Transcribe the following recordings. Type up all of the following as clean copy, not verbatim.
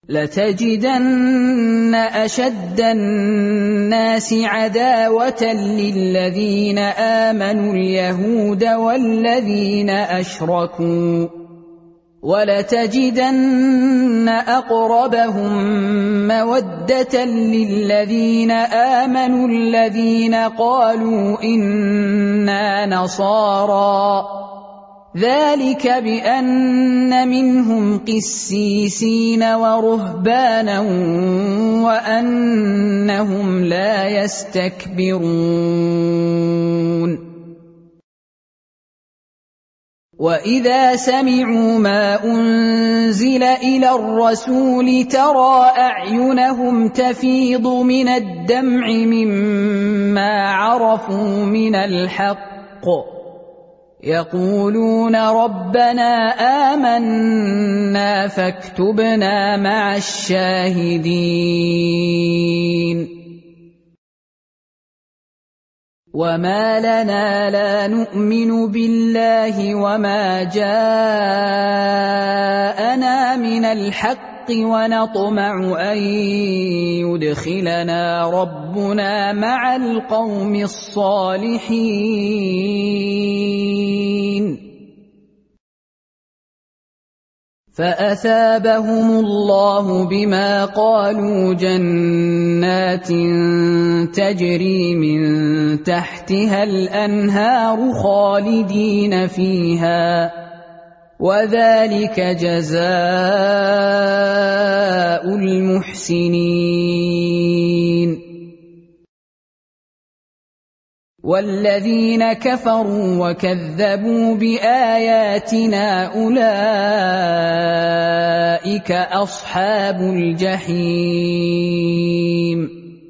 لتجدن أشد الناس عداوة للذين آمنوا اليهود والذين أشركوا ولتجدن أقربهم مودة للذين آمنوا الذين قالوا إنا نصارى ذلك بأن منهم قسيسين ورهبانا وأنهم لا يستكبرون وإذا سمعوا ما أنزل إلى الرسول ترى أعينهم تفيض من الدمع مما عرفوا من الحق يقولون ربنا آمنا فاكتبنا مع الشاهدين وما لنا لا نؤمن بالله وما جاءنا من الحق ونطمع أن يدخلنا ربنا مع القوم الصالحين فأثابهم الله بما قالوا جنات تجري من تحتها الأنهار خالدين فيها وذلك جزاء المحسنين والذين كفروا وكذبوا بآياتنا أولئك أصحاب الجحيم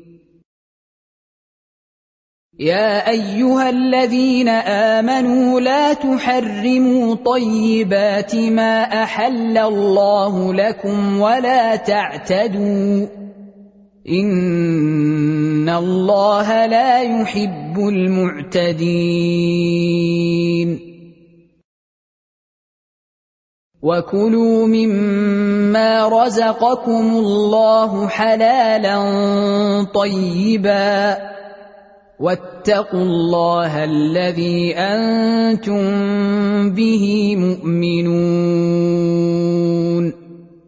يا أيها الذين آمنوا لا تحرموا طيبات ما أحل الله لكم ولا تعتدوا إن الله لا يحب المعتدين وكلوا مما رزقكم الله حلالا طيبا واتقوا الله الذي أنتم به مؤمنون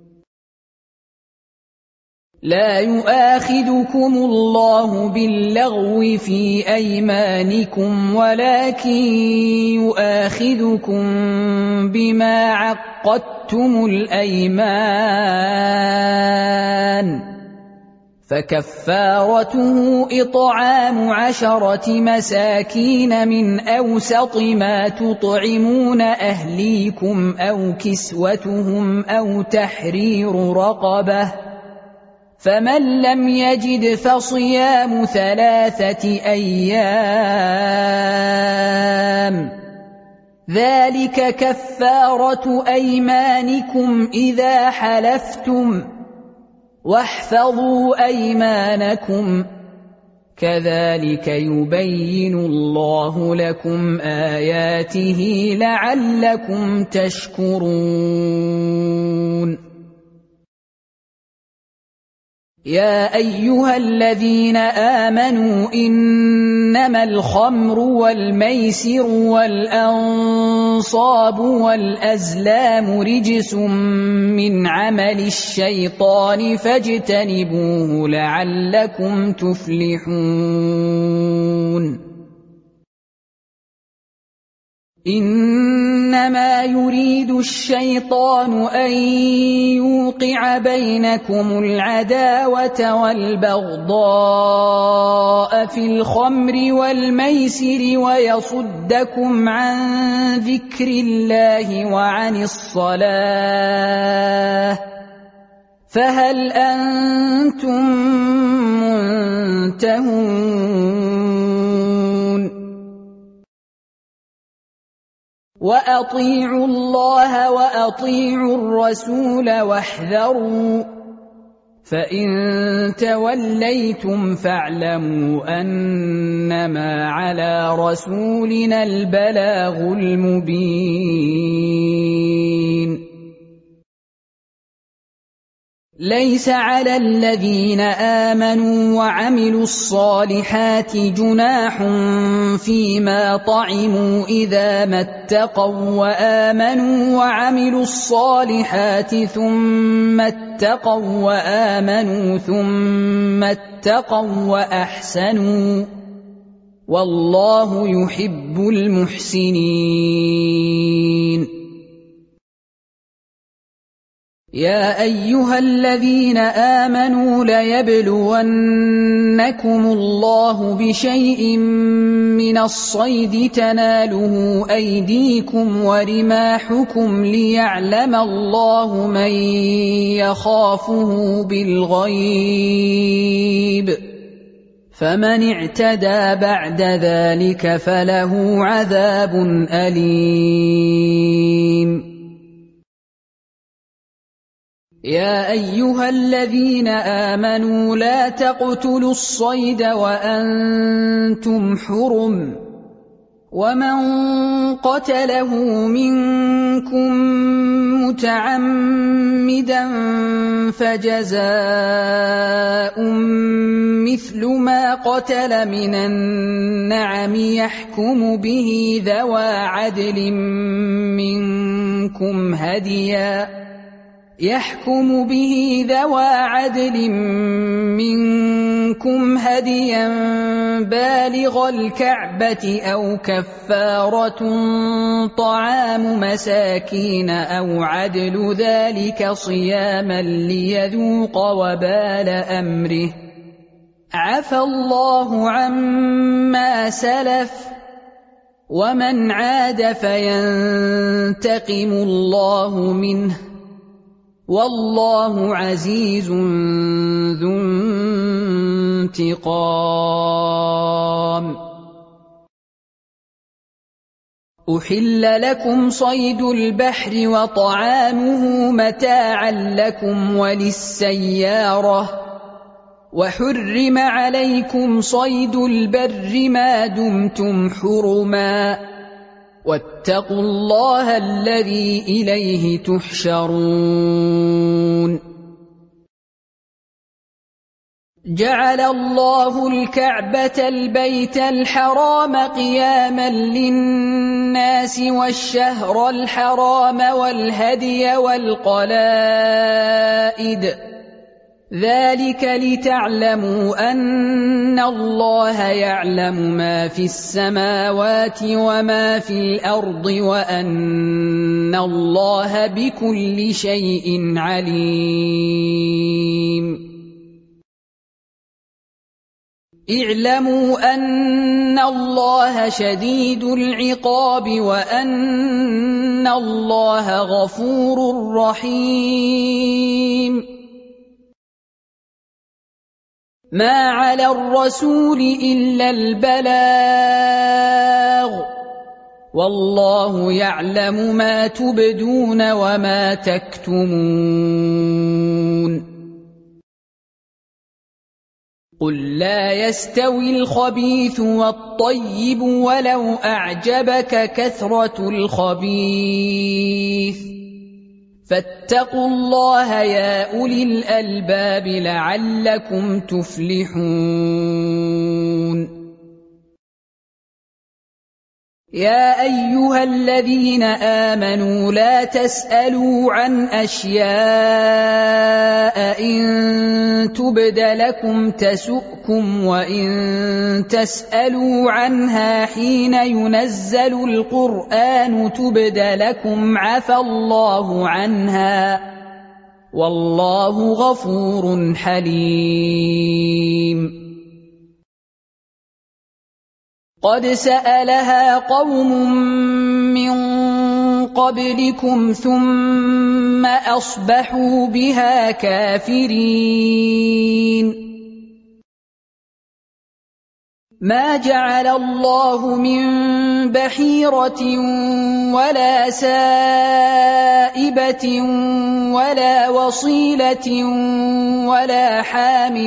لا يؤاخذكم الله باللغو في أيمانكم ولكن يؤاخذكم بما عقدتم الأيمان فكفارته إطعام 10 مساكين من أوسط ما تطعمون أهليكم أو كسوتهم أو تحرير رقبة فمن لم يجد فصيام 3 أيام ذلك كفارة أيمانكم إذا حلفتم واحفظوا أيمانكم كذلك يبين الله لكم آياته لعلكم تشكرون يا أيها الذين آمنوا إنما الخمر والميسر والأنصاب والأزلام رجس من عمل الشيطان فاجتنبوه لعلكم تفلحون إنما يريد الشيطان أن يوقع بينكم العداوة والبغضاء في الخمر والميسر ويصدكم عن ذكر الله وعن الصلاة فهل أنتم منتهون وأطيعوا الله وأطيعوا الرسول واحذروا فإن توليتم فاعلموا أنما على رسولنا البلاغ المبين ليس على الذين آمنوا وعملوا الصالحات جناح فيما طعموا إذا ما اتقوا وآمنوا وعملوا الصالحات ثم اتقوا وآمنوا ثم اتقوا وأحسنوا والله يحب المحسنين. يا أيها الذين آمنوا ليبلونكم الله بشيء من الصيد تناله أيديكم ورماحكم ليعلم الله من يخافه بالغيب فمن اعتدى بعد ذلك فله عذاب أليم. يا أيها الذين آمنوا لا تقتلوا الصيد وأنتم حرم ومن قتله منكم متعمدا فجزاء مثل ما قتل من النعم يحكم به ذوى عدل منكم هديا بالغ الكعبة أو كفارة طعام مساكين أو عدل ذلك صياما ليذوق وبال أمره عفى الله عما سلف ومن عاد فينتقم الله منه والله عزيز ذو انتقام. أحل لكم صيد البحر وطعامه متاعا لكم وللسيارة وحرم عليكم صيد البر ما دمتم حرما واتقوا الله الذي إليه تحشرون. جعل الله الكعبة البيت الحرام قياما للناس والشهر الحرام والهدي والقلائد ذلك لتعلموا أن الله يعلم ما في السماوات وما في الأرض وأن الله بكل شيء عليم. اعلموا أن الله شديد العقاب وأن الله غفور رحيم. ما على الرسول إلا البلاغ والله يعلم ما تبدون وما تكتمون. قل لا يستوي الخبيث والطيب ولو أعجبك كثرة الخبيث فاتقوا الله يا أولي الألباب لعلكم تفلحون. يا أيها الذين آمنوا لا تسألوا عن أشياء إن تبد لكم تسؤكم وإن تسألوا عنها حين ينزل القرآن تبد لكم عفى الله عنها والله غفور حليم. قد سألها قوم من قبلكم ثم أصبحوا بها كافرين. ما جعل الله من بحيرة ولا سائبة ولا وصيلة ولا حام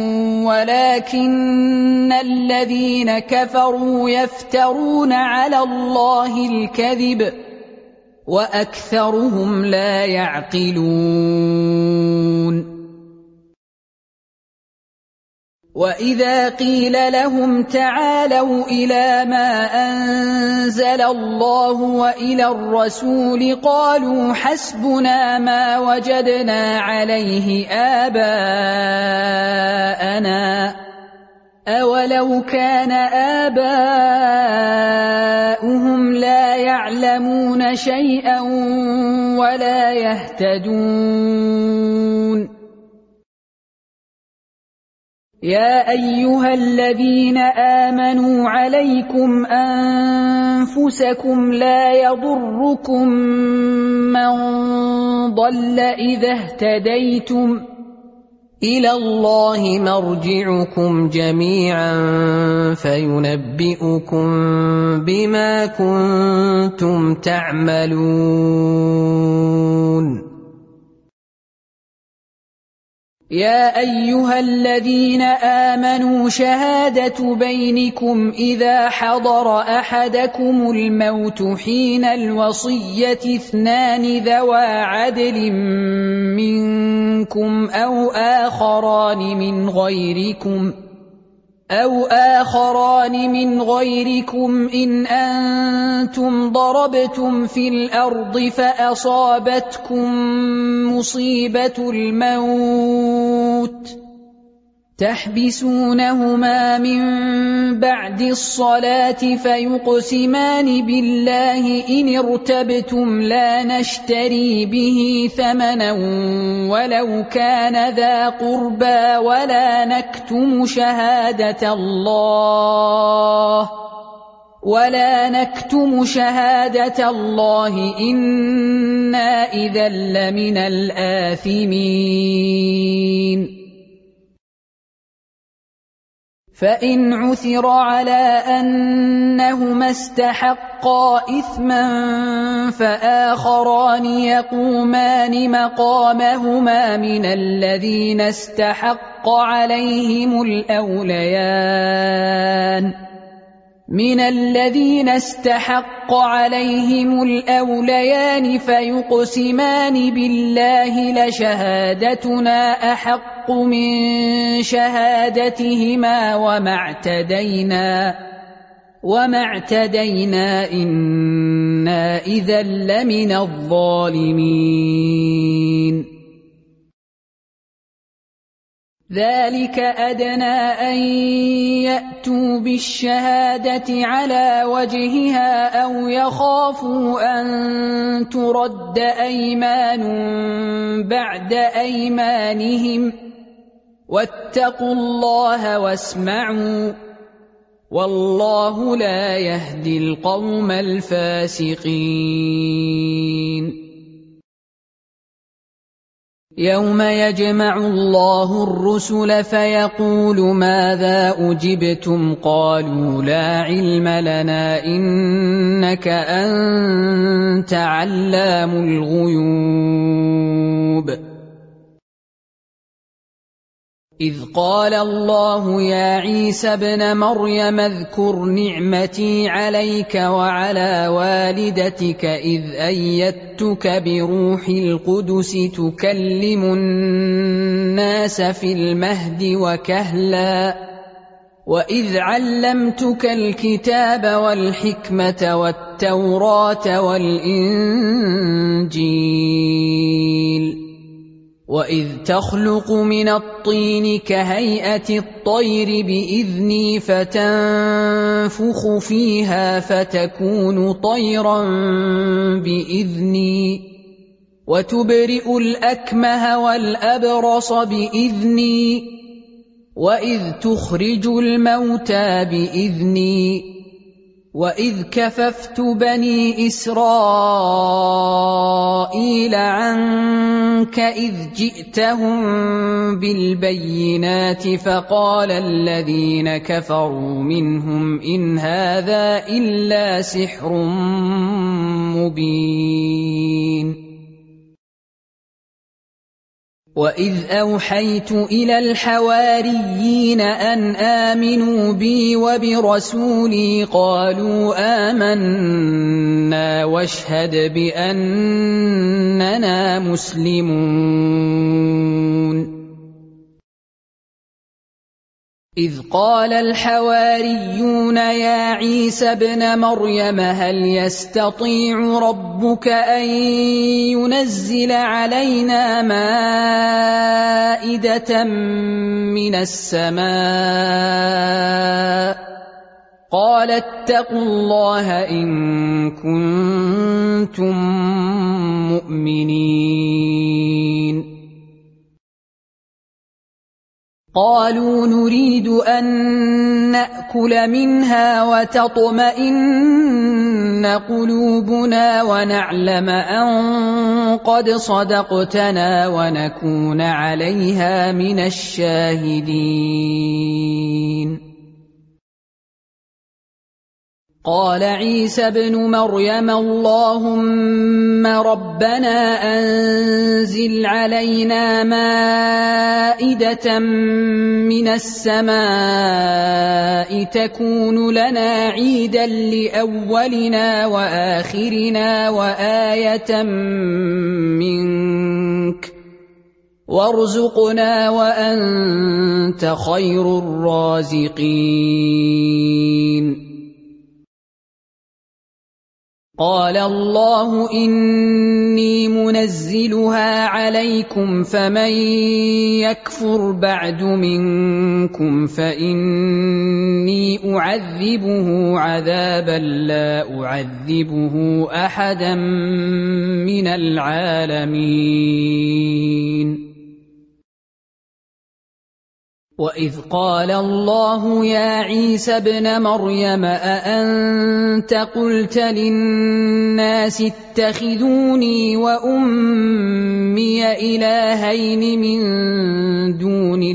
ولكن الذين كفروا يفترون على الله الكذب وأكثرهم لا يعقلون. وإذا قيل لهم تعالوا إلى ما أنزل الله وإلى الرسول قالوا حسبنا ما وجدنا عليه آباءنا أولو كان آباؤهم لا يعلمون شيئا ولا يهتدون يا أيها الذين آمنوا عليكم أنفسكم لا يضركم من ضل إذا اهتديتم إلى الله مرجعكم جميعا فينبئكم بما كنتم تعملون يا أيها الذين آمنوا شهادة بينكم إذا حضر أحدكم الموت حين الوصية اثنان ذوى عدل منكم أو آخران من غيركم إن أنتم ضربتم في الأرض فأصابتكم مصيبة الموت تحبسونهما من بعد الصلاة فيقسمان بالله إن ارتبتم لا نشتري به ثمنا ولو كان ذا قربى ولا نكتم شهادة الله إنا إذا لمن الآثمين فإن عثر على أنهما استحقا إثما فآخران يقومان مقامهما من الذين استحق عليهم الأوليان فيقسمان بالله لشهادتنا أحق من شهادتهما وما اعتدينا إنا إذا لمن الظالمين ذلك أدنى أن يأتوا بالشهادة على وجهها أو يخافوا أن ترد أيمان بعد أيمانهم واتقوا الله واسمعوا والله لا يهدي القوم الفاسقين يوم يجمع الله الرسل فيقول ماذا أجبتم قالوا لا علم لنا إنك أنت علام الغيوب إذ قال الله يا عيسى ابن مريم اذكر نعمتي عليك وعلى والدتك إذ أيدتك بروح القدس تكلم الناس في المهد وكهلا وإذ علمتك الكتاب والحكمة والتوراة والإنجيل وإذ تخلق من الطين كهيئة الطير بإذني فتنفخ فيها فتكون طيرا بإذني وتبرئ الأكمه والأبرص بإذني وإذ تخرج الموتى بإذني وإذ كففت بني إسرائيل عنك إذ جئتهم بالبينات فقال الذين كفروا منهم إن هذا إلا سحر مبين وإذ أوحيت إلى الحواريين أن آمنوا بي وبرسولي قالوا آمنا واشهد بأننا مسلمون إذ قال الحواريون يا عيسى ابن مريم هل يستطيع ربك أن ينزل علينا مائدة من السماء قال اتقوا الله إن كنتم مؤمنين قالوا نريد أن نأكل منها وتطمئن قلوبنا ونعلم أن قد صدقتنا ونكون عليها من الشاهدين قال عيسى ابن مريم اللهم ربنا أنزل علينا مائدة من السماء تكون لنا عيدا لأولنا وآخرنا وآية منك وارزقنا وأنت خير الرازقين قال الله إني منزلها عليكم فمن يكفر بعد منكم فإني أعذبه عذابا لا أعذبه أحدا من العالمين وإذ قال الله يا عيسى ابن مريم أأنت قلت للناس اتخذوني وأمي إلهين من دون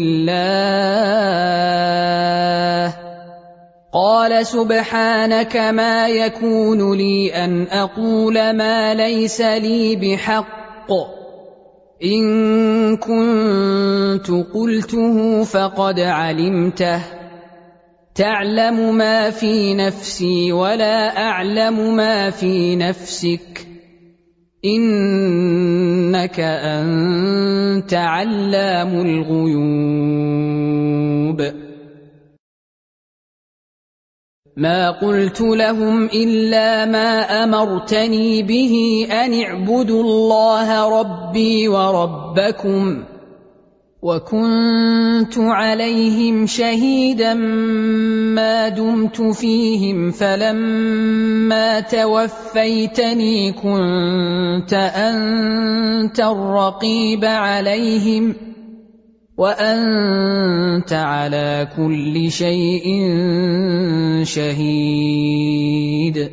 الله قال سبحانك ما يكون لي أن أقول ما ليس لي بحق إن كنت قلته فقد علمته تعلم ما في نفسي ولا أعلم ما في نفسك إنك أنت علام الغيوب ما قلت لهم إلا ما أمرتني به أن اعبدوا الله ربي وربكم وكنت عليهم شهيدا ما دمت فيهم فلما توفيتني كنت أنت الرقيب عليهم وأنت على كل شيء شهيد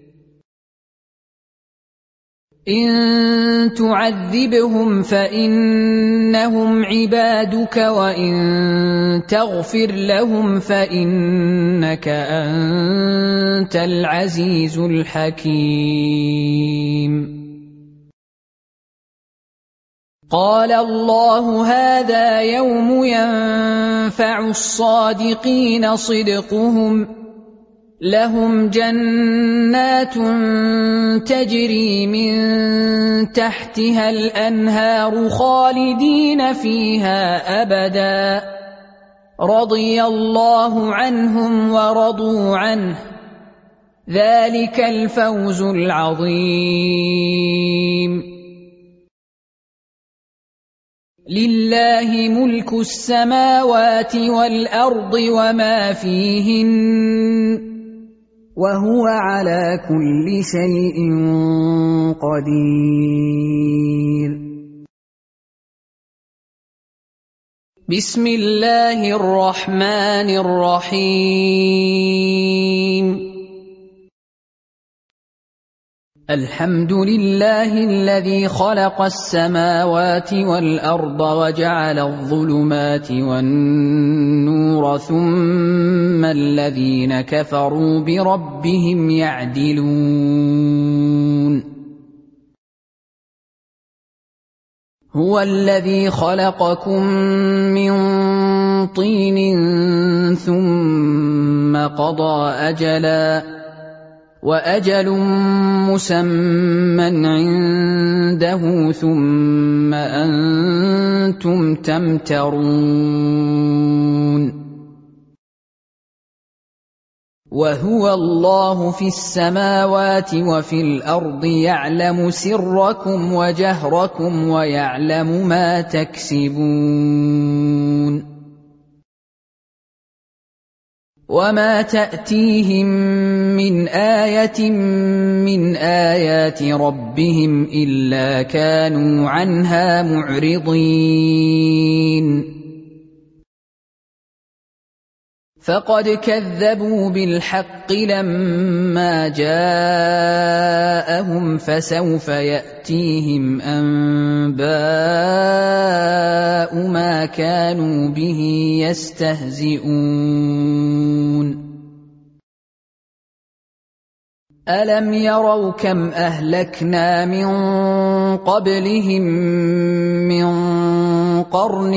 إن تعذبهم فإنهم عبادك وإن تغفر لهم فإنك أنت العزيز الحكيم قال الله هذا يوم ينفع الصادقين صدقهم لهم جنات تجري من تحتها الأنهار خالدين فيها أبدا رضي الله عنهم ورضوا عنه ذلك الفوز العظيم لله ملك السماوات والأرض وما فيهن وهو على كل شيء قدير بسم الله الرحمن الرحيم الحمد لله الذي خلق السماوات والأرض وجعل الظلمات والنور ثم الذين كفروا بربهم يعدلون هو الذي خلقكم من طين ثم قضى أجلا وأجل مسمى عنده ثم أنتم تمترون وهو الله في السماوات وفي الأرض يعلم سركم وجهركم ويعلم ما تكسبون وما تأتيهم من آية من آيات ربهم إلا كانوا عنها معرضين فقد كذبوا بالحق لما جاءهم فسوف يأتيهم أنباء ما كانوا به يستهزئون ألم يروا كم أهلكنا من قبلهم من قرن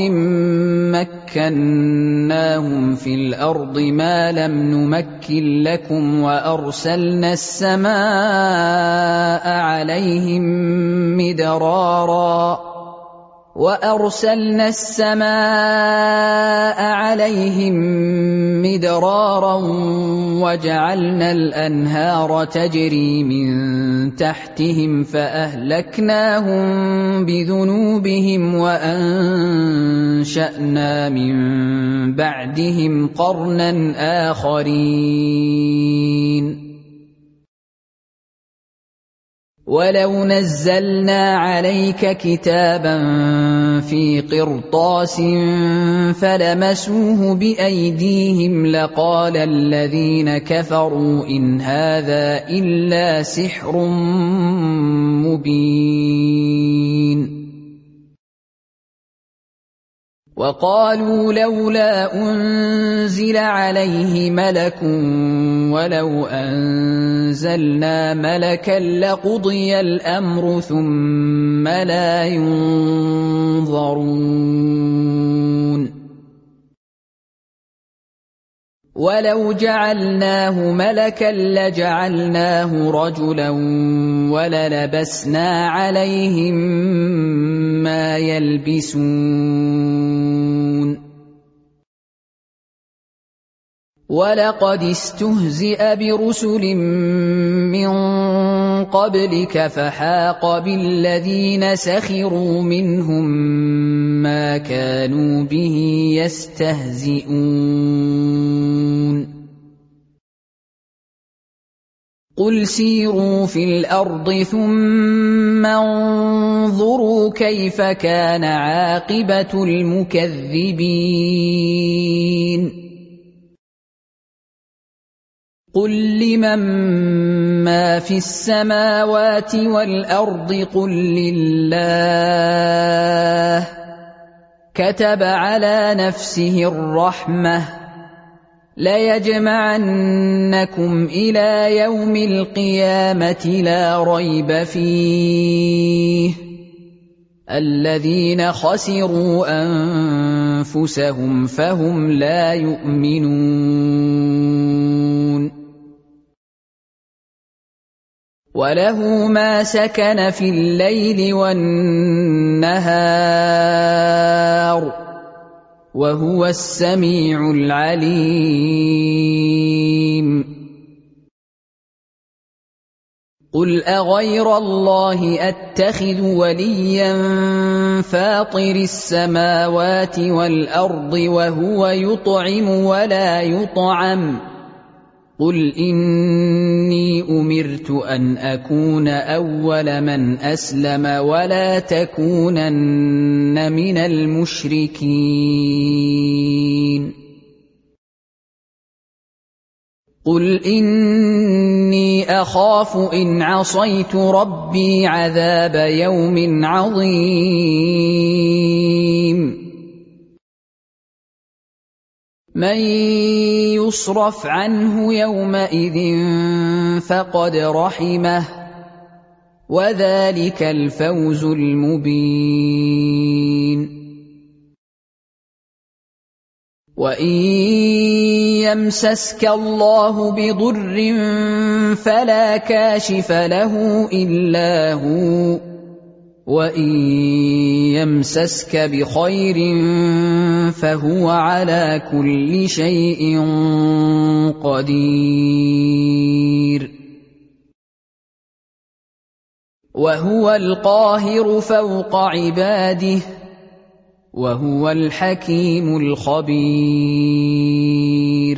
مكناهم في الأرض ما لم نمكن لكم وأرسلنا السماء عليهم مدرارا وجعلنا الأنهار تجري من تحتهم فأهلكناهم بذنوبهم وأنشأنا من بعدهم قرنا آخرين ولو نزلنا عليك كتابا في قرطاس فلمسوه بأيديهم لقال الذين كفروا إن هذا إلا سحر مبين وقالوا لولا أنزل عليه ملك ولو أنزلنا ملكا لقضي الأمر ثم لا ينظرون ولو جعلناه ملكا لجعلناه رجلا وللبسنا عليهم ما يلبسون ولقد استهزئ برسل من قبلك فحاق بالذين سخروا منهم ما كانوا به يستهزئون قل سيروا في الأرض ثم انظروا كيف كان عاقبة المكذبين قل لمن ما في السماوات والأرض قل لله كتب على نفسه الرحمة ليجمعنكم إلى يوم القيامة لا ريب فيه الذين خسروا أنفسهم فهم لا يؤمنون وله ما سكن في الليل والنهار وهو السميع العليم قل أغير الله أتخذ وليا فاطر السماوات والأرض وهو يطعم ولا يطعم قل إني أمرت أن أكون أول من أسلم ولا تكونن من المشركين قل إني أخاف إن عصيت ربي عذاب يوم عظيم من يصرف عنه يومئذ فقد رحمه وذلك الفوز المبين وإن يمسسك الله بضر فلا كاشف له إلا هو وإن يمسسك بخير فهو على كل شيء قدير وهو القاهر فوق عباده وهو الحكيم الخبير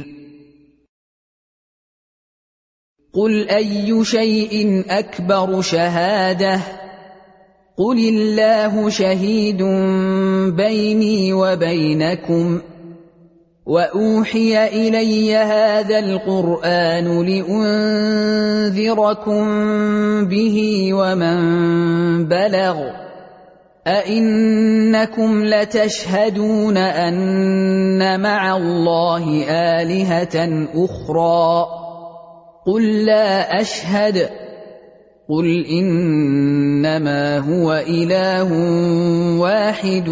قل أي شيء أكبر شهادة قل الله شهيد بيني وبينكم وأوحي إلي هذا القرآن لأنذركم به ومن بلغ أئنكم لتشهدون أن مع الله آلهة أخرى قل لا أشهد قل إنما هو إله واحد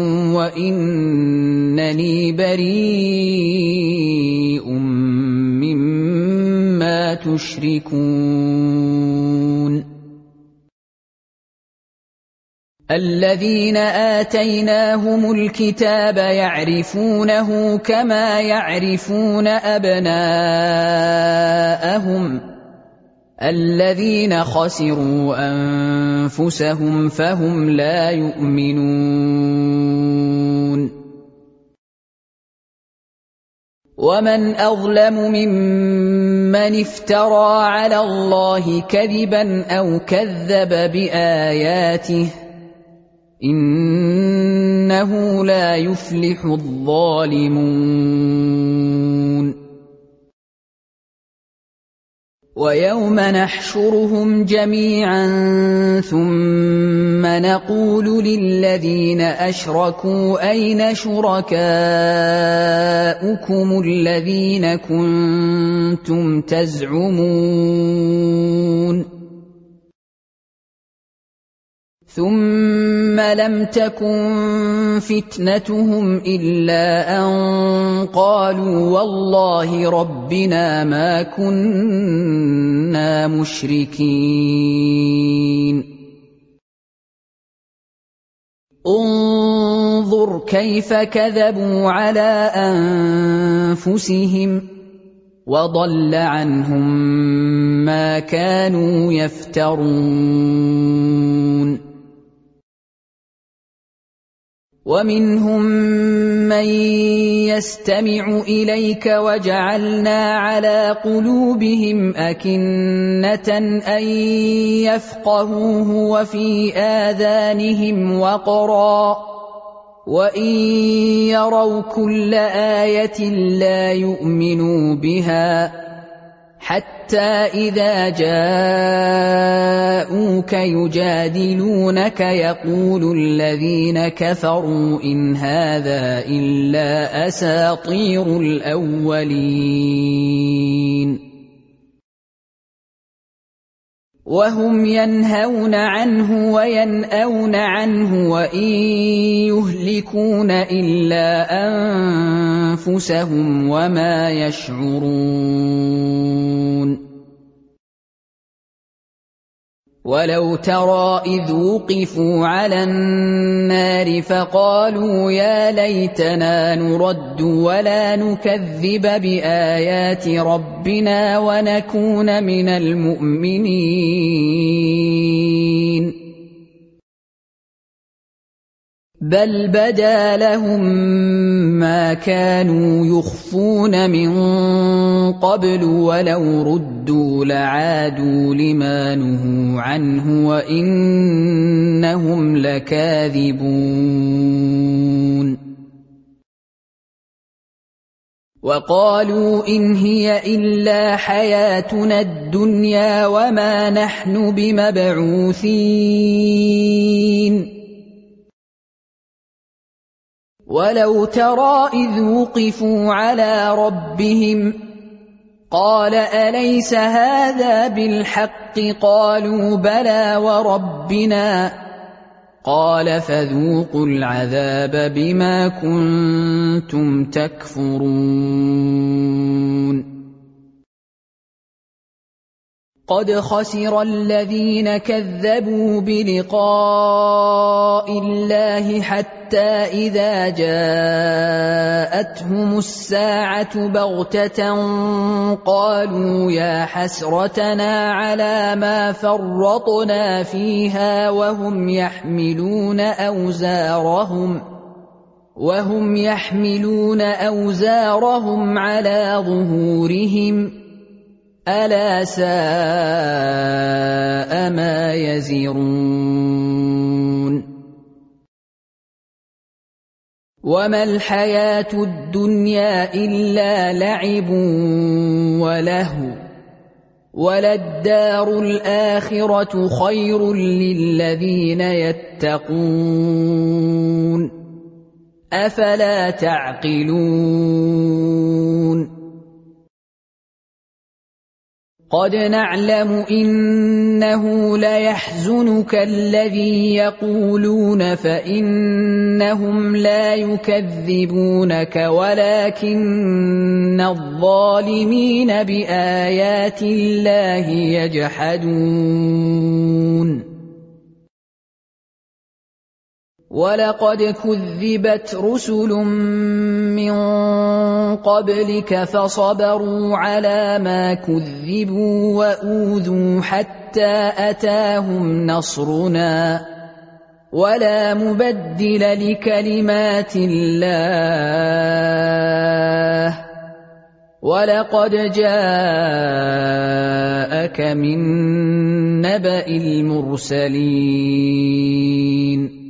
وإنني بريء مما تشركون الذين آتيناهم الكتاب يعرفونه كما يعرفون أبناءهم الذين خسروا أنفسهم فهم لا يؤمنون ومن أظلم ممن افترى على الله كذبا أو كذب بآياته إنه لا يفلح الظالمون ويوم نحشرهم جميعا ثم نقول للذين أشركوا أين شركاؤكم الذين كنتم تزعمون ثم لم تكن فتنتهم إلا أن قالوا والله ربنا ما كنا مشركين انظر كيف كذبوا على أنفسهم وضل عنهم ما كانوا يفترون ومنهم من يستمع إليك وجعلنا على قلوبهم أكنة أن يفقهوه وفي آذانهم وقرا وإن يروا كل آية لا يؤمنوا بها حتى إذا جاءوك يجادلونك يقول الذين كفروا إن هذا إلا أساطير الأولين وهم ينهون عنه وينأون عنه وإن يهلكون إلا أنفسهم وما يشعرون ولو ترى إذ وقفوا على النار فقالوا يا ليتنا نرد ولا نكذب بآيات ربنا ونكون من المؤمنين بل بدا لهم ما كانوا يخفون من قبل ولو ردوا لعادوا لما نهوا عنه وإنهم لكاذبون وقالوا إن هي إلا حياتنا الدنيا وما نحن بمبعوثين ولو ترى إذ وقفوا على ربهم قال أليس هذا بالحق قالوا بلى وربنا قال فذوقوا العذاب بما كنتم تكفرون قد خسر الذين كذبوا بلقاء الله حتى حتى إذا جاءتهم الساعة بغتة قالوا يا حسرتنا على ما فرطنا فيها وهم يحملون أوزارهم على ظهورهم ألا ساء ما يزرون وما الحياة الدنيا إلا لعب ولهو وللدار الآخرة خير للذين يتقون أفلا تعقلون قد نعلم إنه ليحزنك الذي يقولون فإنهم لا يكذبونك ولكن الظالمين بآيات الله يجحدون ولقد كذبت رسل من قبلك فصبروا على ما كذبوا وأوذوا حتى أتاهم نصرنا ولا مبدل لكلمات الله ولقد جاءك من نبأ المرسلين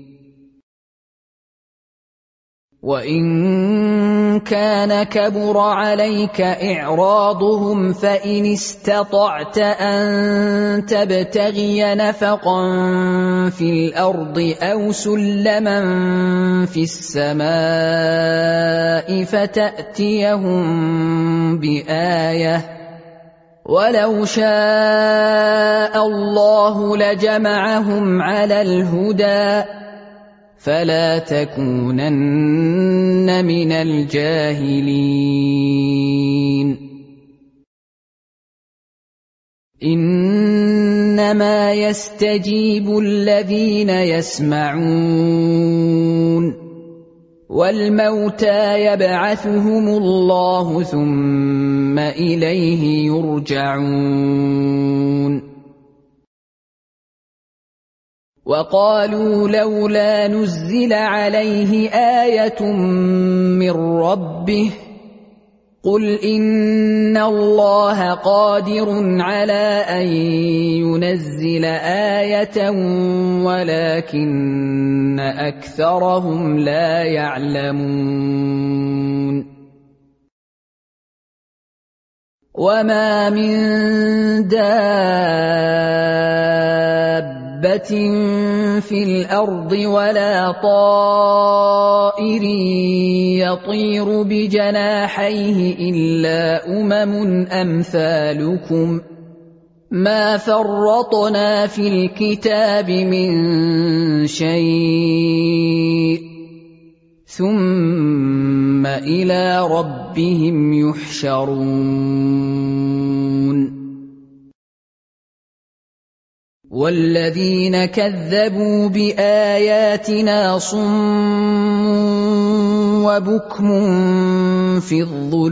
وإن كان كبر عليك إعراضهم فإن استطعت أن تبتغي نفقا في الأرض أو سلما في السماء فتأتيهم بآية ولو شاء الله لجمعهم على الهدى فلا تكونن من الجاهلين إنما يستجيب الذين يسمعون والموتى يبعثهم الله ثم إليه يرجعون وقالوا لولا نزل عليه آية من ربه قل إن الله قادر على أن ينزل آية ولكن أكثرهم لا يعلمون وما من دابة في الأرض ولا طائر يطير بجناحيه إلا أمثالكم ما فرطنا في الكتاب من شيء ثم إلى ربهم يحشرون والذين كذبوا بآياتنا صم وبكم في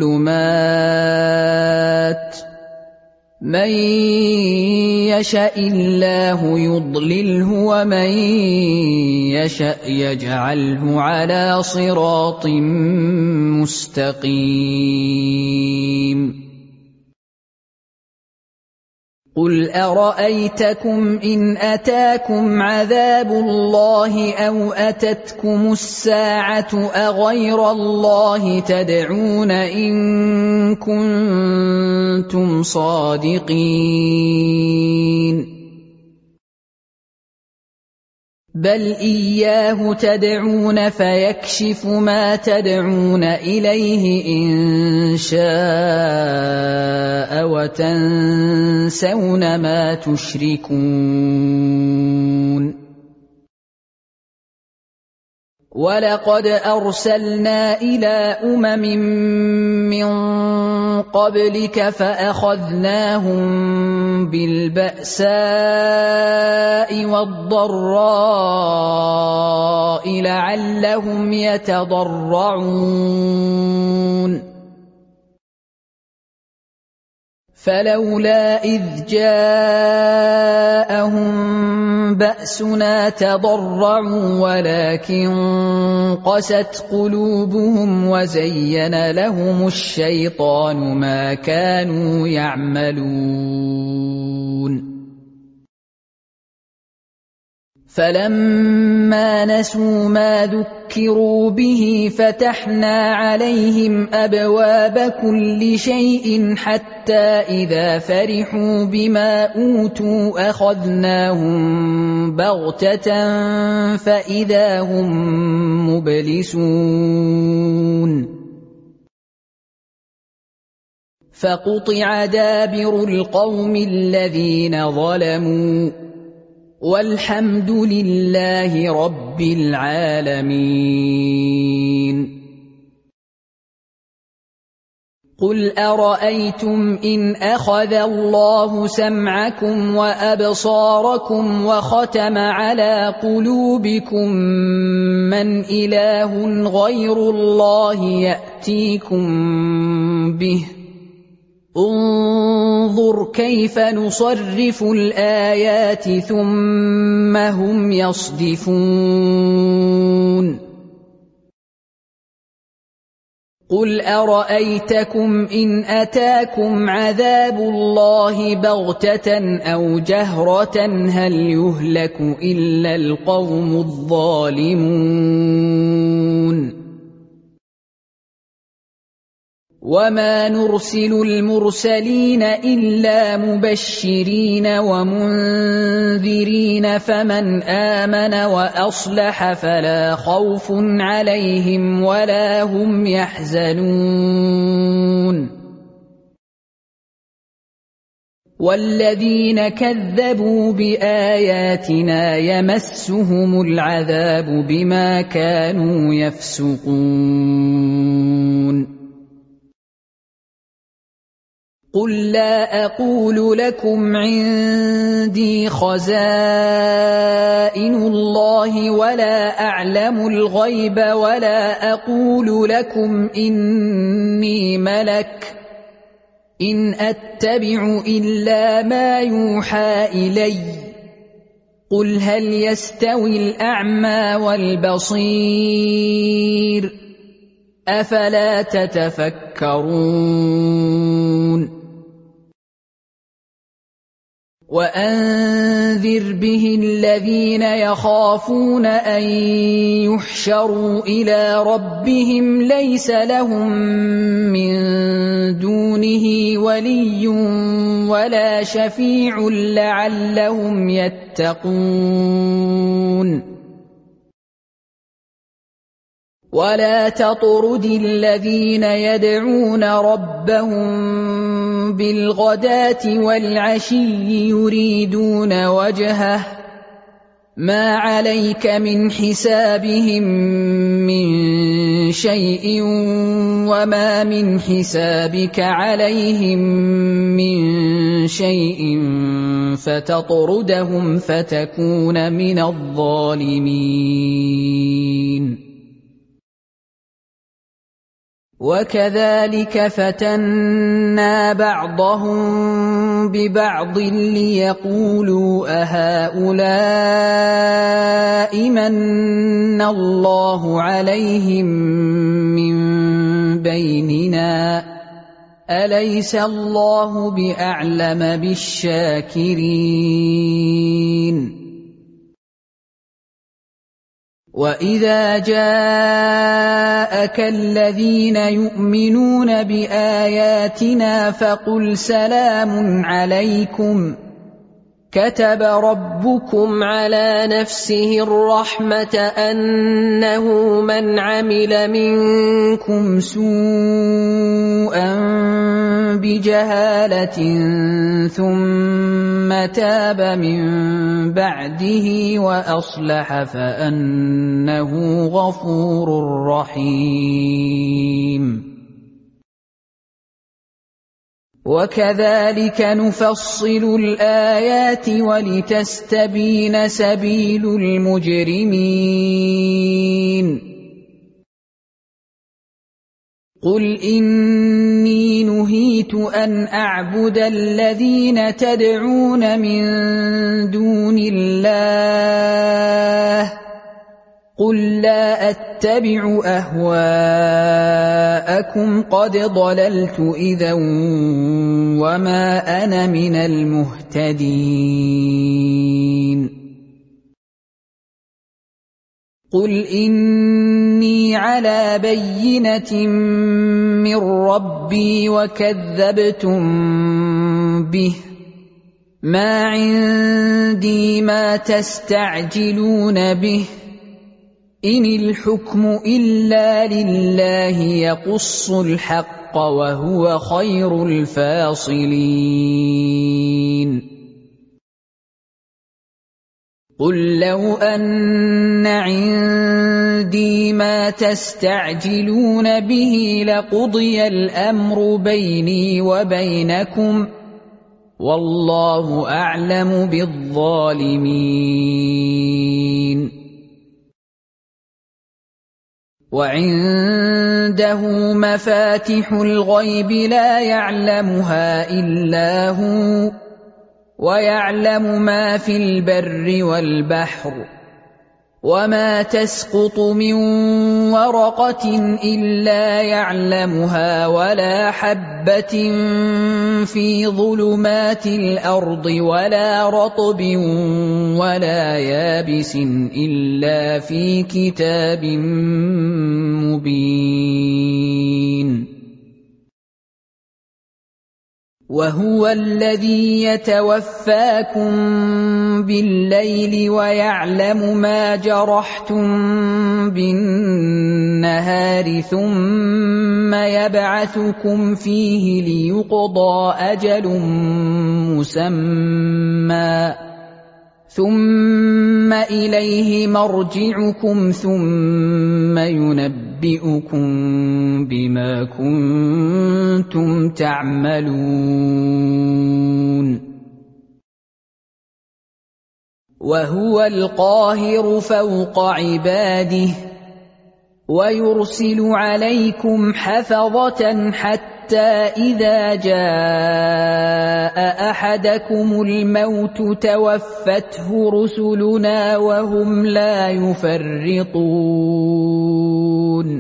الظلمات من يشاء الله يضلله ومن يشاء يجعله على صراط مستقيم قل أرأيتكم إن أتاكم عذاب الله أو أتتكم الساعة أغير الله تدعون إن كنتم صادقين بل إياه تدعون فيكشف ما تدعون إليه إن شاء وتنسون ما تشركون وَلَقَدْ أَرْسَلْنَا إِلَىٰ أُمَمٍ مِّن قَبْلِكَ فَأَخَذْنَاهُم بِالْبَأْسَاءِ وَالضَّرَّاءِ لَعَلَّهُمْ يَتَضَرَّعُونَ فَلَوْلَا إِذْ جَاءَهُم بَأْسُنَا تَضَرَّعُوا وَلَكِن قَسَتْ قُلُوبُهُمْ وَزَيَّنَ لَهُمُ الشَّيْطَانُ مَا كَانُوا يَعْمَلُونَ فَلَمَّا نَسُوا مَا ذُكِّرُوا بِهِ فَتَحْنَا عَلَيْهِمْ أَبْوَابَ كُلِّ شَيْءٍ حَتَّى إِذَا فَرِحُوا بِمَا أُوتُوا أَخَذْنَاهُم بَغْتَةً فَإِذَا هُم مُّبْلِسُونَ فَقُطِعَ دَابِرُ الْقَوْمِ الَّذِينَ ظَلَمُوا وَالْحَمْدُ لِلَّهِ رَبِّ الْعَالَمِينَ قُلْ أَرَأَيْتُمْ إِنْ أَخَذَ اللَّهُ سَمْعَكُمْ وَأَبْصَارَكُمْ وَخَتَمَ عَلَىٰ قُلُوبِكُم مَّنْ إِلَٰهٌ غَيْرُ اللَّهِ يَأْتِيكُم بِهِ انظُرْ كَيْفَ نُصَرِّفُ الْآيَاتِ ثُمَّ هُمْ يَصْدِفُونَ قُلْ أَرَأَيْتَكُمْ إِنْ أَتَاكُمْ عَذَابُ اللَّهِ بَغْتَةً أَوْ جَهْرَةً هَلْ يُهْلَكُ إِلَّا الْقَوْمُ الظَّالِمُونَ وَمَا نُرْسِلُ الْمُرْسَلِينَ إِلَّا مُبَشِّرِينَ وَمُنذِرِينَ فَمَنْ آمَنَ وَأَصْلَحَ فَلَا خَوْفٌ عَلَيْهِمْ وَلَا هُمْ يَحْزَنُونَ وَالَّذِينَ كَذَّبُوا بِآيَاتِنَا يَمَسُّهُمُ الْعَذَابُ بِمَا كَانُوا يَفْسُقُونَ قُل لَّا أَقُولُ لَكُمْ عِندِي خَزَائِنُ اللَّهِ وَلَا أَعْلَمُ الْغَيْبَ وَلَا أَقُولُ لَكُمْ إِنِّي مَلَكٌ إِنْ أَتَّبِعُ إِلَّا مَا يُوحَىٰ إِلَيَّ قُلْ هَلْ يَسْتَوِي الْأَعْمَىٰ وَالْبَصِيرُ أَفَلَا تَتَفَكَّرُونَ وَأَنذِرْ بِهِ الَّذِينَ يَخَافُونَ أَن يُحْشَرُوا إِلَىٰ رَبِّهِمْ لَيْسَ لَهُم مِّن دُونِهِ وَلِيٌّ وَلَا شَفِيعٌ لَّعَلَّهُمْ يَتَّقُونَ وَلَا تَطْرُدِ الَّذِينَ يَدْعُونَ رَبَّهُم بِالْغَدَاةِ وَالْعَشِيِّ يُرِيدُونَ وَجْهَهُ مَا عَلَيْكَ مِنْ حِسَابِهِم مِّن شَيْءٍ وَمَا مِنْ حِسَابِكَ عَلَيْهِم مِّن شَيْءٍ فَتَطْرُدَهُمْ فَتَكُونَ مِنَ الظَّالِمِينَ وَكَذَلِكَ فَتَنَّا بَعْضَهُم بِبَعْضٍ لِيَقُولُوا أَهَٰؤُلَاءِ مَنَّ اللَّهُ عَلَيْهِم مِّن بَيْنِنَا أَلَيْسَ اللَّهُ بِأَعْلَمَ بِالشَّاكِرِينَ وَإِذَا جَاءَكَ الَّذِينَ يُؤْمِنُونَ بِآيَاتِنَا فَقُلْ سَلَامٌ عَلَيْكُمْ كتب ربكم على نفسه الرحمة أنه من عمل منكم سوءا بجهالة ثم تاب من بعده وأصلح فأنه غفور رحيم. وكذلك نفصل الآيات ولتستبين سبيل المجرمين. قل إني نهيت أن أعبد الذين تدعون من دون الله قل لا أتبع أهواءكم قد ضللت إذا وما أنا من المهتدين. قل إني على بينة من ربي وكذبتم به ما عندي ما تستعجلون به إن الحكم إلا لله يقص الحق وهو خير الفاصلين. قل لو أن عندي ما تستعجلون به لقضي الأمر بيني وبينكم والله أعلم بالظالمين. وعنده مفاتح الغيب لا يعلمها إلا هو ويعلم ما في البر والبحر وما تسقط من ورقة إلا يعلمها ولا حبة في ظلمات الأرض ولا رطب ولا يابس إلا في كتاب مبين. وهو الذي يتوفاكم بالليل ويعلم ما جرحتم بالنهار ثم يبعثكم فيه ليقضى أجل مسمى ثم إليه مرجعكم ثم ينبئكم بما كنتم تعملون. وهو القاهر فوق عباده ويرسل عليكم حفظة حتى إذا جاء أحدكم الموت توفته رسلنا وهم لا يفرطون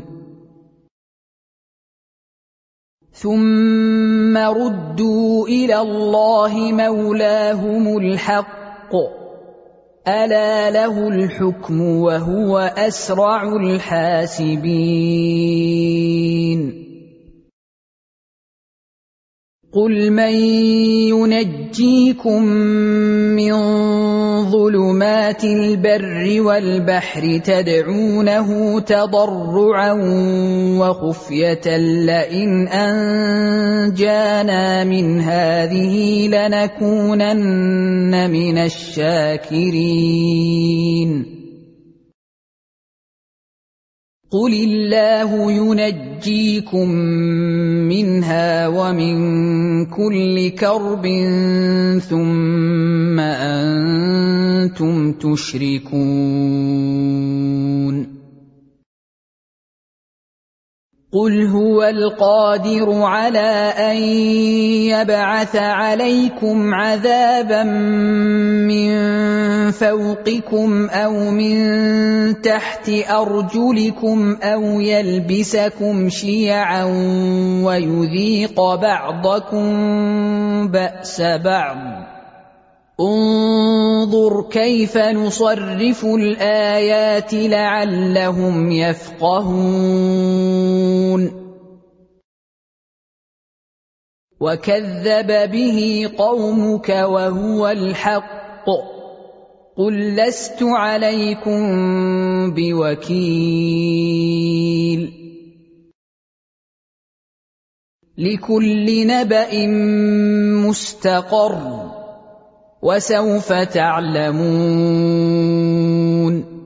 ثم ردوا إلى الله مولاهم الحق ألا له الحكم وهو أسرع الحاسبين. قل من ينجيكم من ظلمات البر والبحر تدعونه تضرعا وخفية لئن أنجانا من هذه لنكونن من الشاكرين. قل الله ينجيكم منها ومن كل كرب ثم أنتم تشركون. قل هو القادر على أن يبعث عليكم عذابا من فوقكم أو من تحت أرجلكم أو يلبسكم شيعا ويذيق بعضكم بأس بعض انظر كيف نصرف الآيات لعلهم يفقهون. وكذب به قومك وهو الحق قل لست عليكم بوكيل لكل نبأ مستقر وسوف تعلمون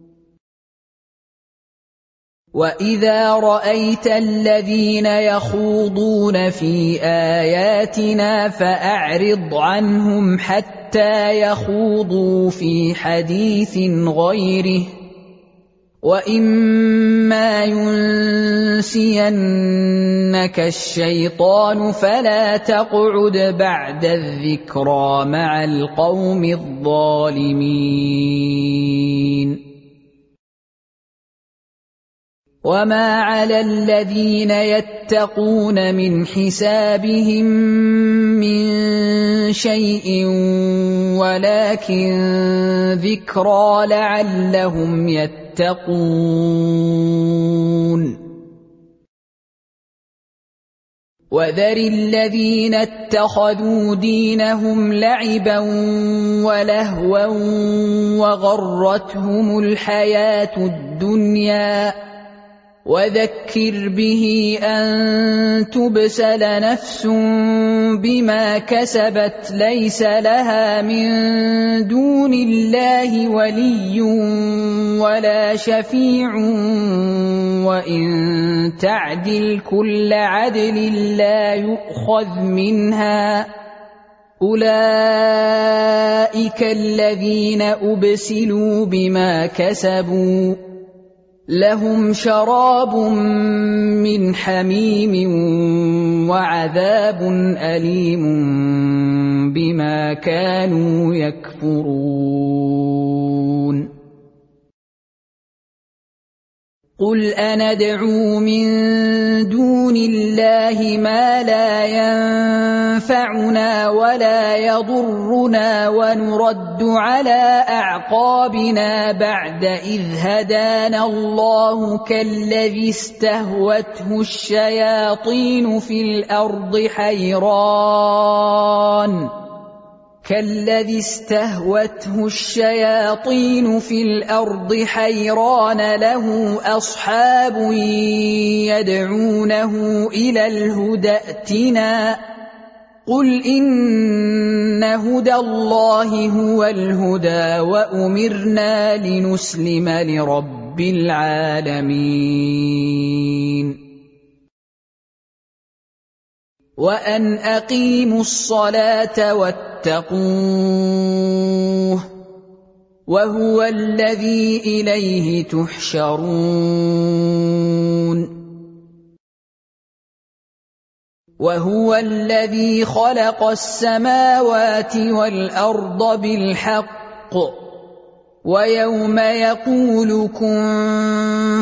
وإذا رأيت الذين يخوضون في آياتنا فأعرض عنهم حتى يخوضوا في حديث غيره وإما ينسينك الشيطان فلا تقعد بعد الذكرى مع القوم الظالمين وما على الذين يتقون من حسابهم من شيء ولكن ذكرى لعلهم يتقون وذر الذين اتخذوا دينهم لعبا ولهوا وغرتهم الحياة الدنيا وذكر به أن تبسل نفس بما كسبت ليس لها من دون الله ولي ولا شفيع وإن تعدل كل عدل لا يؤخذ منها أولئك الذين أبسلوا بما كسبوا لهم شراب من حميم وعذاب أليم بما كانوا يكفرون قل أندعو من دون الله ما لا ينفعنا ولا يضرنا ونرد على أعقابنا بعد إذ هدانا الله كالذي استهوته الشياطين في الأرض حيران له أصحاب يدعونه إلى الهدى ائتنا قل إن هدى الله هو الهدى وأمرنا لنسلم لرب العالمين وأن أقيموا الصلاة واتقوه وهو الذي إليه تحشرون وهو الذي خلق السماوات والأرض بالحق ويوم يقول كن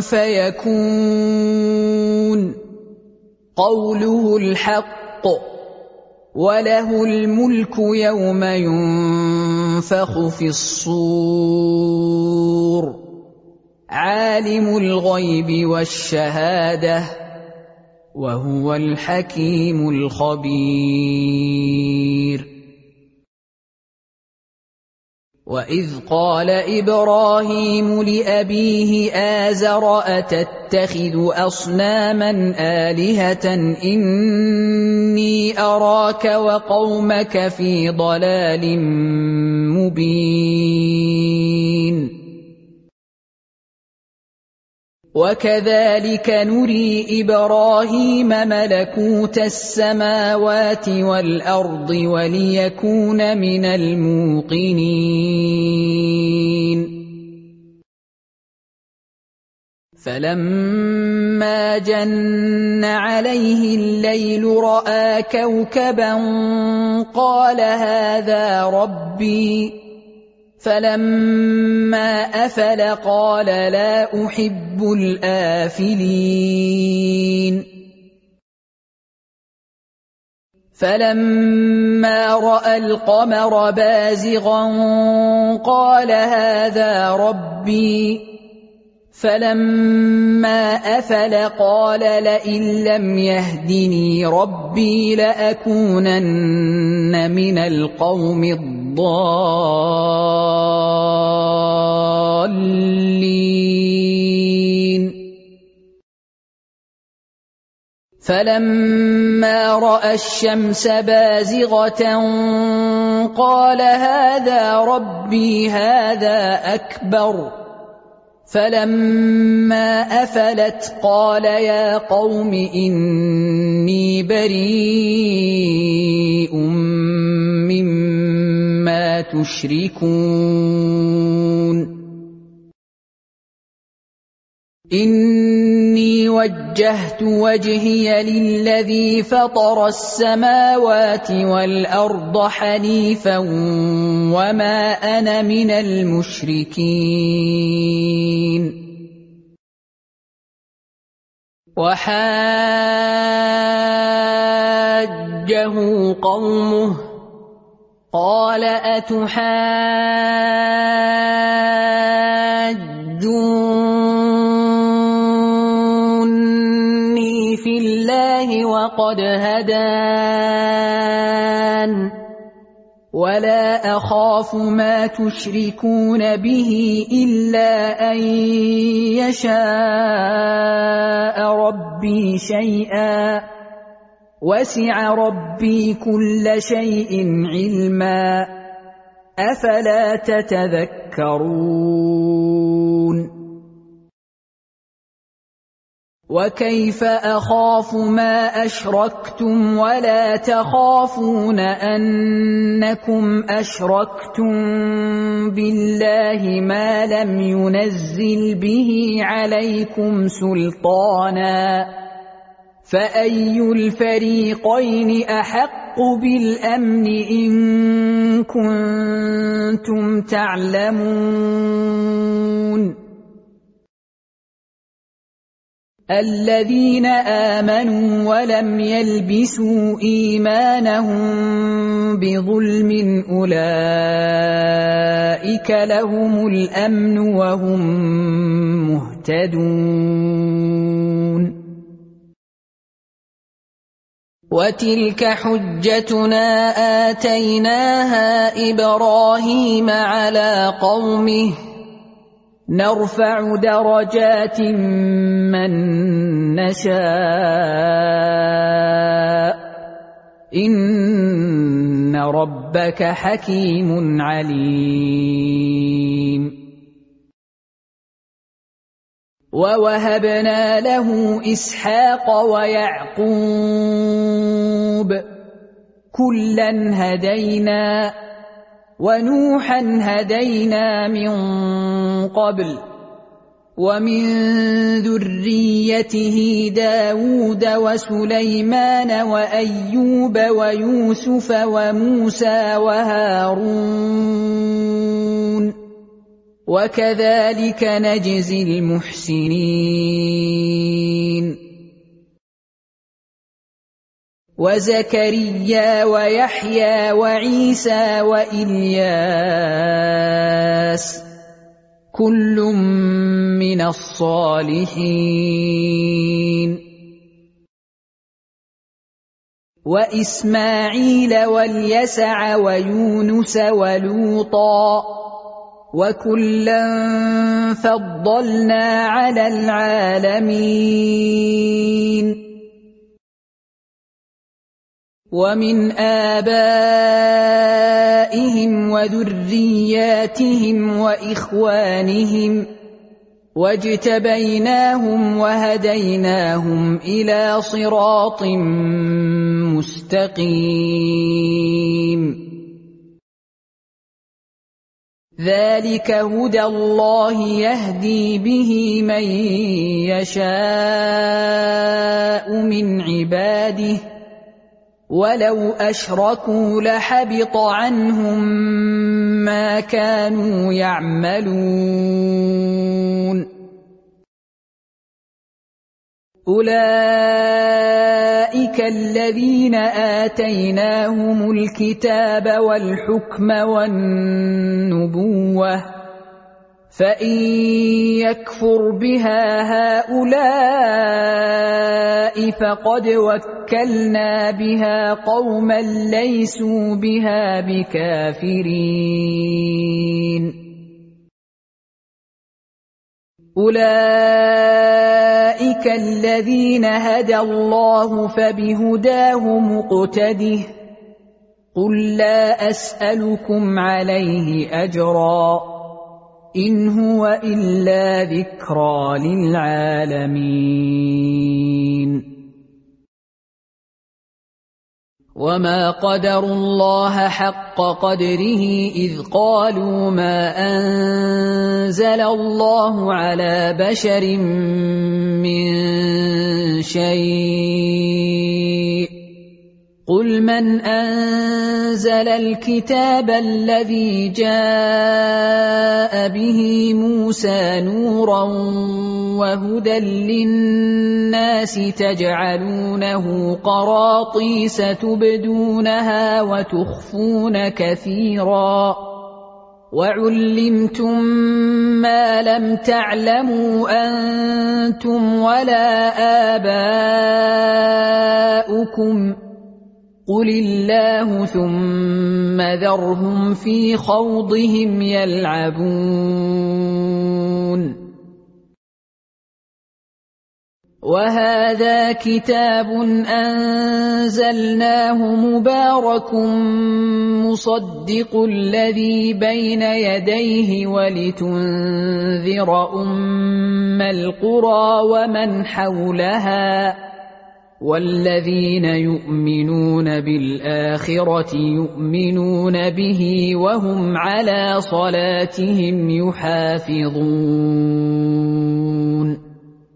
فيكون قوله الحق وله الملك يوم ينفخ في الصور عالم الغيب والشهادة وهو الحكيم الخبير وإذ قال إبراهيم لأبيه آزر أتتخذ أصناما آلهة إني أراك وقومك في ضلال مبين وكذلك نري إبراهيم ملكوت السماوات والأرض وليكون من الموقنين فلما جن عليه الليل رأى كوكبا قال هذا ربي فلما أفل قال لا أحب الآفلين فلما رأى القمر بازغا قال هذا ربي فلما أفل قال لئن لم يهدني ربي لأكونن من القوم الضالين الضالين فلما رأى الشمس بازغة قال هذا ربي هذا أكبر فلما أفلت قال يا قوم إني بريء مما تشركون إني وجهت وجهي للذي فطر السماوات والأرض حنيفا وما أنا من المشركين وحاجه قومه قال أتحاجوني في الله وقد هدان ولا أخاف ما تشركون به إلا أن يشاء ربي شيئا وسع ربي كل شيء علما أفلا تتذكرون وكيف أخاف ما أشركتم ولا تخافون أنكم أشركتم بالله ما لم ينزل به عليكم سلطانا فأي الفريقين أحق بالأمن إن كنتم تعلمون الذين آمنوا ولم يلبسوا إيمانهم بظلم أولئك لهم الأمن وهم مهتدون وتلك حجتنا آتيناها إبراهيم على قومه نرفع درجات من نشاء إن ربك حكيم عليم ووهبنا له إسحاق ويعقوب كلا هدينا ونوحا هدينا من قبل ومن ذريته داود وسليمان وأيوب ويوسف وموسى وهارون وكذلك نجزي المحسنين وزكريا ويحيى وعيسى وإلياس كل من الصالحين وإسماعيل واليسع ويونس ولوطا وكلا فضلنا على العالمين ومن آبائهم وذرياتهم وإخوانهم واجتبيناهم وهديناهم إلى صراط مستقيم ذلك هدى الله يهدي به من يشاء من عباده ولو أشركوا لحبط عنهم ما كانوا يعملون أولئك الذين آتيناهم الكتاب والحكم والنبوة فإن يكفر بها هؤلاء فقد وكلنا بها قوما ليسوا بها بكافرين أولئك الذين هدى الله فبهداه مقتده قل لا أسألكم عليه أجرا إن هو إلا ذكرى للعالمين وما قدروا الله حق قدره إذ قالوا ما أنزل الله على بشر من شيء قل من أنزل الكتاب الذي جاء به موسى نورا وهدى للناس تجعلونه قراطيس تبدونها وتخفون كثيرا وعلمتم ما لم تعلموا أنتم ولا آباؤكم قل الله ثم ذرهم في خوضهم يلعبون وهذا كتاب أنزلناه مبارك مصدق الذي بين يديه ولتنذر أم القرى ومن حولها والذين يؤمنون بالآخرة يؤمنون به وهم على صلاتهم يحافظون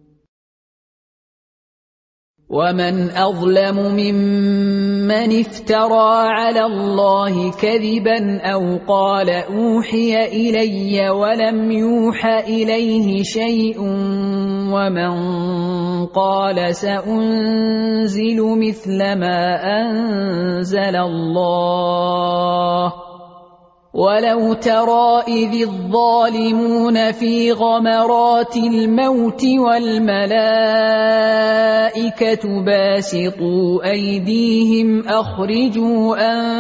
ومن أظلم ممن افترى على الله كذبا أو قال أوحي إلي ولم يوح إليه شيء ومن قال سأنزل مثل ما أنزل الله ولو ترى إذ الظالمون في غمرات الموت والملائكة باسطوا أيديهم أخرجوا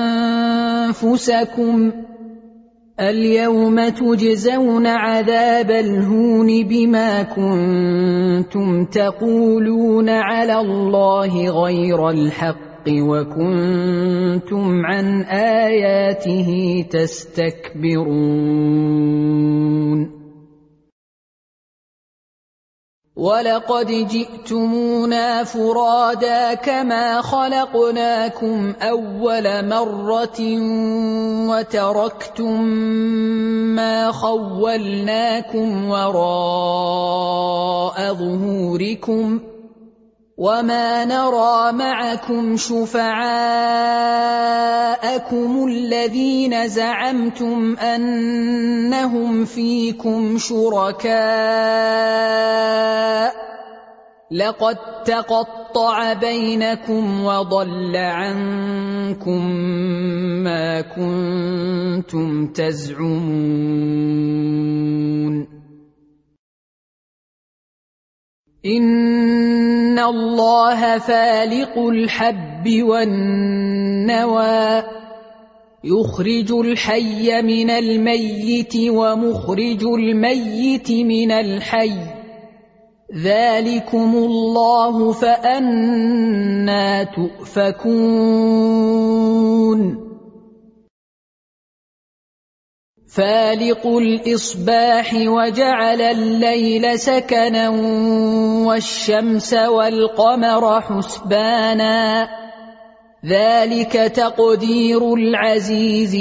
أنفسكم اليوم تجزون عذاب الهون بما كنتم تقولون على الله غير الحق وكنتم عن آياته تستكبرون ولقد جئتمونا فرادا كما خلقناكم أول مرة وتركتم ما خولناكم وراء ظهوركم وما نرى معكم شفعاءكم الذين زعمتم أنهم فيكم شركاء لقد تقطع بينكم وضل عنكم ما كنتم تزعمون إن الله فالق الحب والنوى يخرج الحي من الميت ومخرج الميت من الحي ذلكم الله فأنى تؤفكون فالق الإصباح وجعل الليل سكنا والشمس والقمر حسبانا ذلك تقدير العزيز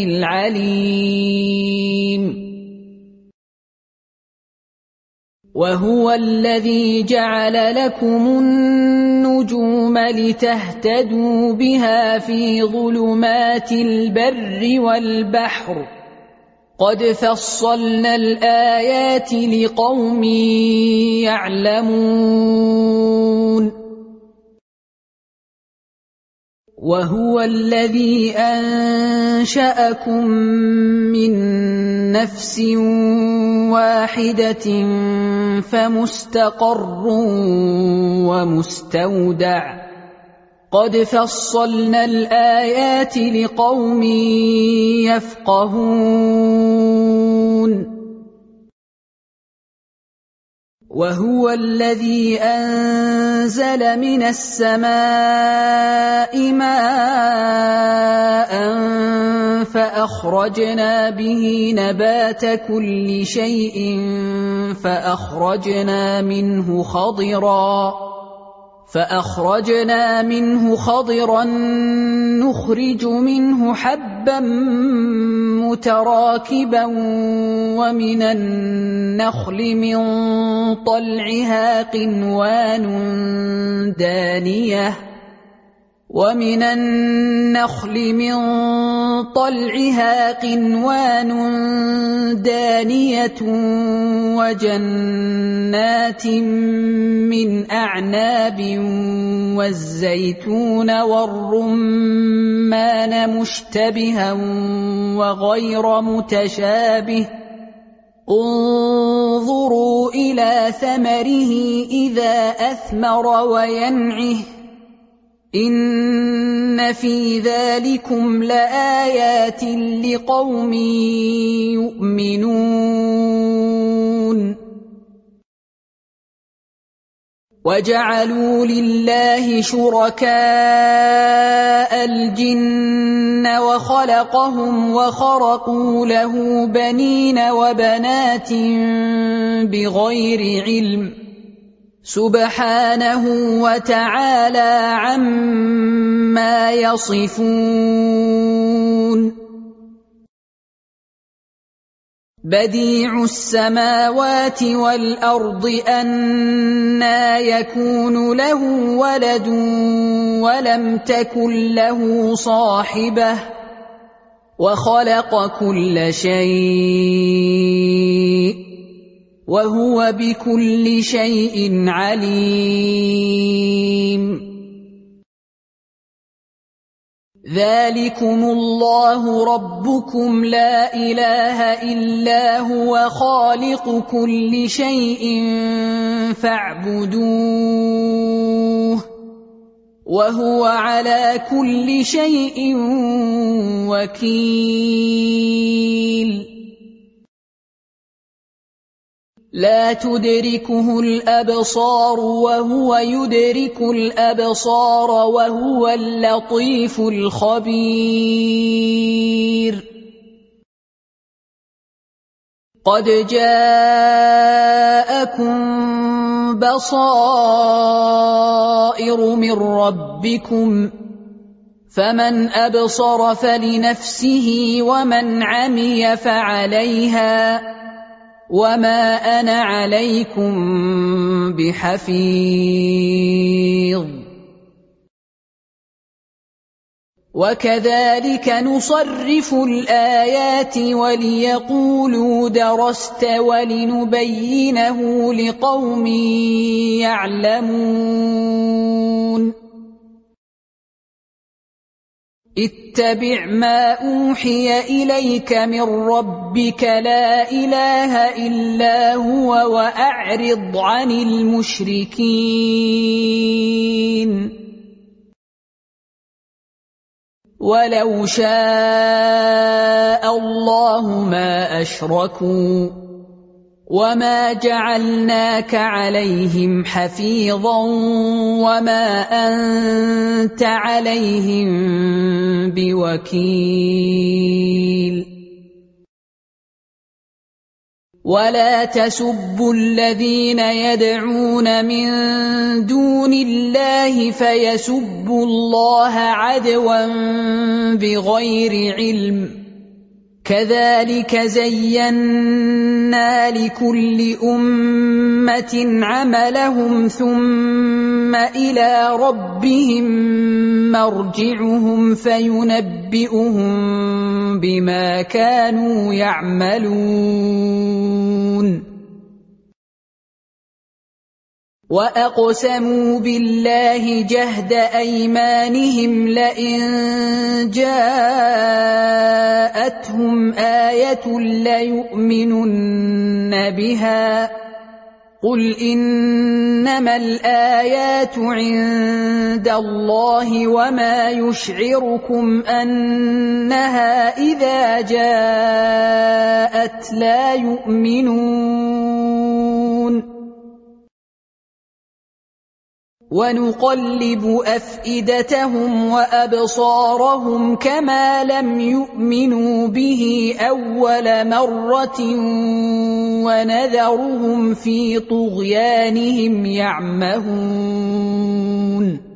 العليم وهو الذي جعل لكم النجوم لتهتدوا بها في ظلمات البر والبحر قد فصلنا الآيات لقوم يعلمون وهو الذي أنشأكم من نفس واحدة فمستقر ومستودع قد فصلنا الآيات لقوم يفقهون وهو الذي أنزل من السماء ماء فأخرجنا به نبات كل شيء فأخرجنا منه خضرا نخرج منه حبا متراكبا ومن النخل من طلعها قنوان دانية وجنات من أعناب والزيتون والرمان مشتبها وغير متشابه انظروا إلى ثمره إذا أثمر وينعه إن في ذلكم لآيات لقوم يؤمنون وجعلوا لله شركاء الجن وخلقهم وخرقوا له بنين وبنات بغير علم سبحانه وتعالى عما يصفون بديع السماوات والأرض أنى يكون له ولد ولم تكن له صاحبة وخلق كل شيء وهو بكل شيء عليم ذلكم الله ربكم لا إله إلا هو خالق كل شيء فاعبدوه وهو على كل شيء وكيل لا تدركه الأبصار وهو يدرك الأبصار وهو اللطيف الخبير قد جاءكم بصائر من ربكم فمن أبصر فلنفسه ومن عمي فعليها وما أنا عليكم بحفيظ وكذلك نصرف الآيات وليقولوا درست ولنبينه لقوم يعلمون اتبع ما أوحي إليك من ربك لا إله إلا هو وأعرض عن المشركين ولو شاء الله ما أشركوا وما جعلناك عليهم حفيظا وما أنت عليهم بوكيل ولا تسبوا الذين يدعون من دون الله فيسبوا الله عدوا بغير علم كذلك زينا لكل أمة عملهم ثم إلى ربهم مرجعهم فينبئهم بما كانوا يعملون وأقسموا بالله جهد أيمانهم لئن جاءتهم آية ليؤمنن بها قل إنما الآيات عند الله وما يشعركم أنها إذا جاءت لا يؤمنون ونقلب أفئدتهم وأبصارهم كما لم يؤمنوا به أول مرة ونذرهم في طغيانهم يعمهون